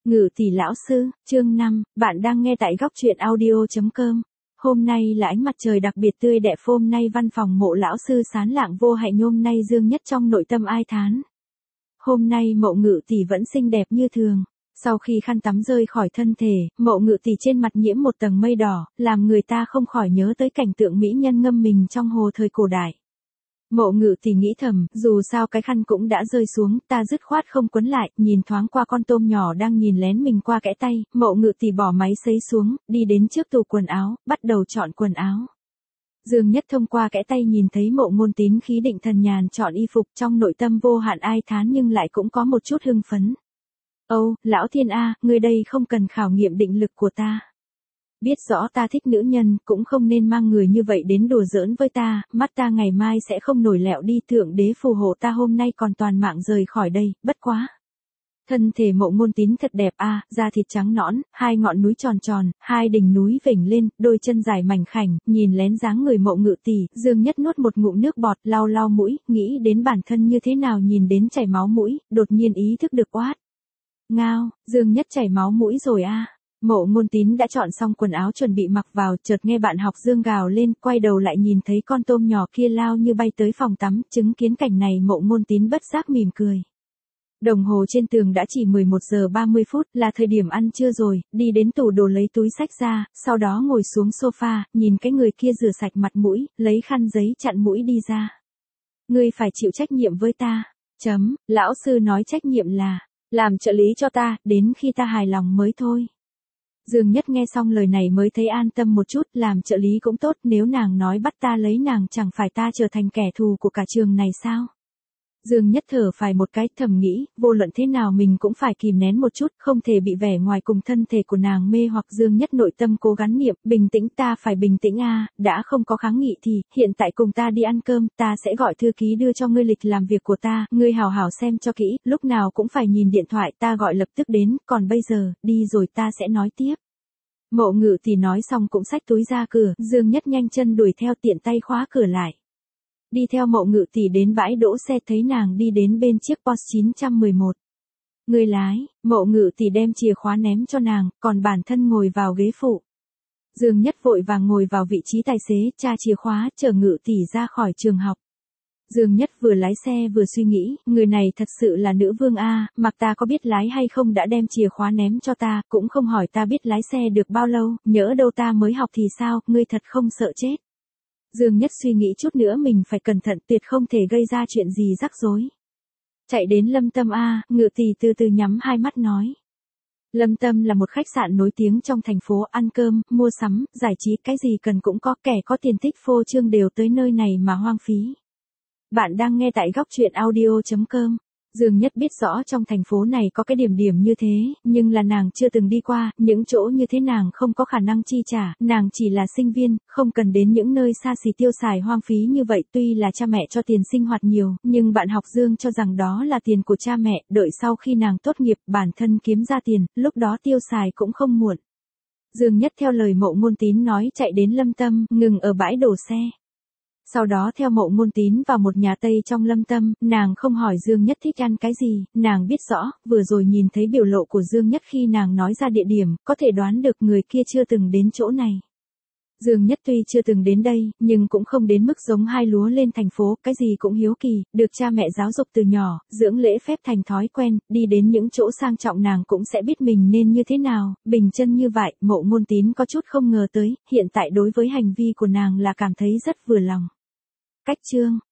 Ngự tỷ lão sư, chương 5, bạn đang nghe tại góc truyện audio.com. Hôm nay là ánh mặt trời đặc biệt tươi đẹp, hôm nay văn phòng Mộ lão sư sán lạng vô hạnh, hôm nay Dương Nhất trong nội tâm ai thán. Hôm nay Mộ Ngự tỷ vẫn xinh đẹp như thường. Sau khi khăn tắm rơi khỏi thân thể, Mộ Ngự tỷ trên mặt nhiễm một tầng mây đỏ, làm người ta không khỏi nhớ tới cảnh tượng mỹ nhân ngâm mình trong hồ thời cổ đại. Mộ Ngự tỷ nghĩ thầm, dù sao cái khăn cũng đã rơi xuống, ta dứt khoát không quấn lại, nhìn thoáng qua con tôm nhỏ đang nhìn lén mình qua kẽ tay, Mộ Ngự tỷ bỏ máy sấy xuống, đi đến trước tủ quần áo, bắt đầu chọn quần áo. Dương Nhất thông qua kẽ tay nhìn thấy Mộ Ngôn Tín khí định thần nhàn chọn y phục, trong nội tâm vô hạn ai thán nhưng lại cũng có một chút hưng phấn. Âu, lão thiên a, ngươi đây không cần khảo nghiệm định lực của ta. Biết rõ ta thích nữ nhân, cũng không nên mang người như vậy đến đùa giỡn với ta, mắt ta ngày mai sẽ không nổi lẹo đi, thượng đế phù hộ ta hôm nay còn toàn mạng rời khỏi đây, bất quá. Thân thể Mộ Ngôn Tín thật đẹp a, da thịt trắng nõn, hai ngọn núi tròn tròn, hai đỉnh núi vểnh lên, đôi chân dài mảnh khảnh, nhìn lén dáng người Mộ Ngự tỷ, Dương Nhất nuốt một ngụm nước bọt, lau lau mũi, nghĩ đến bản thân như thế nào nhìn đến chảy máu mũi, đột nhiên ý thức được oát. Ngao, Dương Nhất chảy máu mũi rồi a. Mộ Ngôn Tín đã chọn xong quần áo chuẩn bị mặc vào, chợt nghe bạn học Dương gào lên, quay đầu lại nhìn thấy con tôm nhỏ kia lao như bay tới phòng tắm, chứng kiến cảnh này Mộ Ngôn Tín bất giác mỉm cười. Đồng hồ trên tường đã chỉ 11 giờ 30 phút, là thời điểm ăn trưa rồi, đi đến tủ đồ lấy túi xách ra, sau đó ngồi xuống sofa, nhìn cái người kia rửa sạch mặt mũi, lấy khăn giấy chặn mũi đi ra. Ngươi phải chịu trách nhiệm với ta. Lão sư nói trách nhiệm là làm trợ lý cho ta, đến khi ta hài lòng mới thôi. Dương Nhất nghe xong lời này mới thấy an tâm một chút, làm trợ lý cũng tốt, nếu nàng nói bắt ta lấy nàng chẳng phải ta trở thành kẻ thù của cả trường này sao? Dương Nhất thở phào một cái, thầm nghĩ, vô luận thế nào mình cũng phải kìm nén một chút, không thể bị vẻ ngoài cùng thân thể của nàng mê hoặc. Dương Nhất nội tâm cố gắng niệm, bình tĩnh, ta phải bình tĩnh a, đã không có kháng nghị thì, hiện tại cùng ta đi ăn cơm, ta sẽ gọi thư ký đưa cho ngươi lịch làm việc của ta, ngươi hào hào xem cho kỹ, lúc nào cũng phải nhìn điện thoại, ta gọi lập tức đến, còn bây giờ, đi rồi ta sẽ nói tiếp. Mộ Ngự tỷ nói xong cũng xách túi ra cửa, Dương Nhất nhanh chân đuổi theo, tiện tay khóa cửa lại. Đi theo Mộ Ngự tỷ đến bãi đỗ xe, thấy nàng đi đến bên chiếc Porsche 911. Người lái, Mộ Ngự tỷ đem chìa khóa ném cho nàng, còn bản thân ngồi vào ghế phụ. Dương Nhất vội vàng ngồi vào vị trí tài xế, tra chìa khóa, chở Ngự tỷ ra khỏi trường học. Dương Nhất vừa lái xe vừa suy nghĩ, người này thật sự là nữ vương a, mặc ta có biết lái hay không đã đem chìa khóa ném cho ta, cũng không hỏi ta biết lái xe được bao lâu, nhỡ đâu ta mới học thì sao, ngươi thật không sợ chết. Dương Nhất suy nghĩ chút nữa mình phải cẩn thận, tuyệt không thể gây ra chuyện gì rắc rối. Chạy đến Lâm Tâm a, Ngự tỷ từ từ nhắm hai mắt nói. Lâm Tâm là một khách sạn nổi tiếng trong thành phố, ăn cơm, mua sắm, giải trí, cái gì cần cũng có, kẻ có tiền tích phô trương đều tới nơi này mà hoang phí. Bạn đang nghe tại góc truyện audio.com. Dương Nhất biết rõ trong thành phố này có cái điểm như thế, nhưng là nàng chưa từng đi qua, những chỗ như thế nàng không có khả năng chi trả, nàng chỉ là sinh viên, không cần đến những nơi xa xỉ tiêu xài hoang phí như vậy, tuy là cha mẹ cho tiền sinh hoạt nhiều, nhưng bạn học Dương cho rằng đó là tiền của cha mẹ, đợi sau khi nàng tốt nghiệp, bản thân kiếm ra tiền, lúc đó tiêu xài cũng không muộn. Dương Nhất theo lời Mộ Ngôn Tín nói chạy đến Lâm Tâm, ngừng ở bãi đổ xe. Sau đó theo Mộ Ngôn Tín vào một nhà Tây trong Lâm Tâm, nàng không hỏi Dương Nhất thích ăn cái gì, nàng biết rõ, vừa rồi nhìn thấy biểu lộ của Dương Nhất khi nàng nói ra địa điểm, có thể đoán được người kia chưa từng đến chỗ này. Dương Nhất tuy chưa từng đến đây, nhưng cũng không đến mức giống hai lúa lên thành phố, cái gì cũng hiếu kỳ, được cha mẹ giáo dục từ nhỏ, dưỡng lễ phép thành thói quen, đi đến những chỗ sang trọng nàng cũng sẽ biết mình nên như thế nào, bình chân như vậy, Mộ Ngôn Tín có chút không ngờ tới, hiện tại đối với hành vi của nàng là cảm thấy rất vừa lòng. Cách chương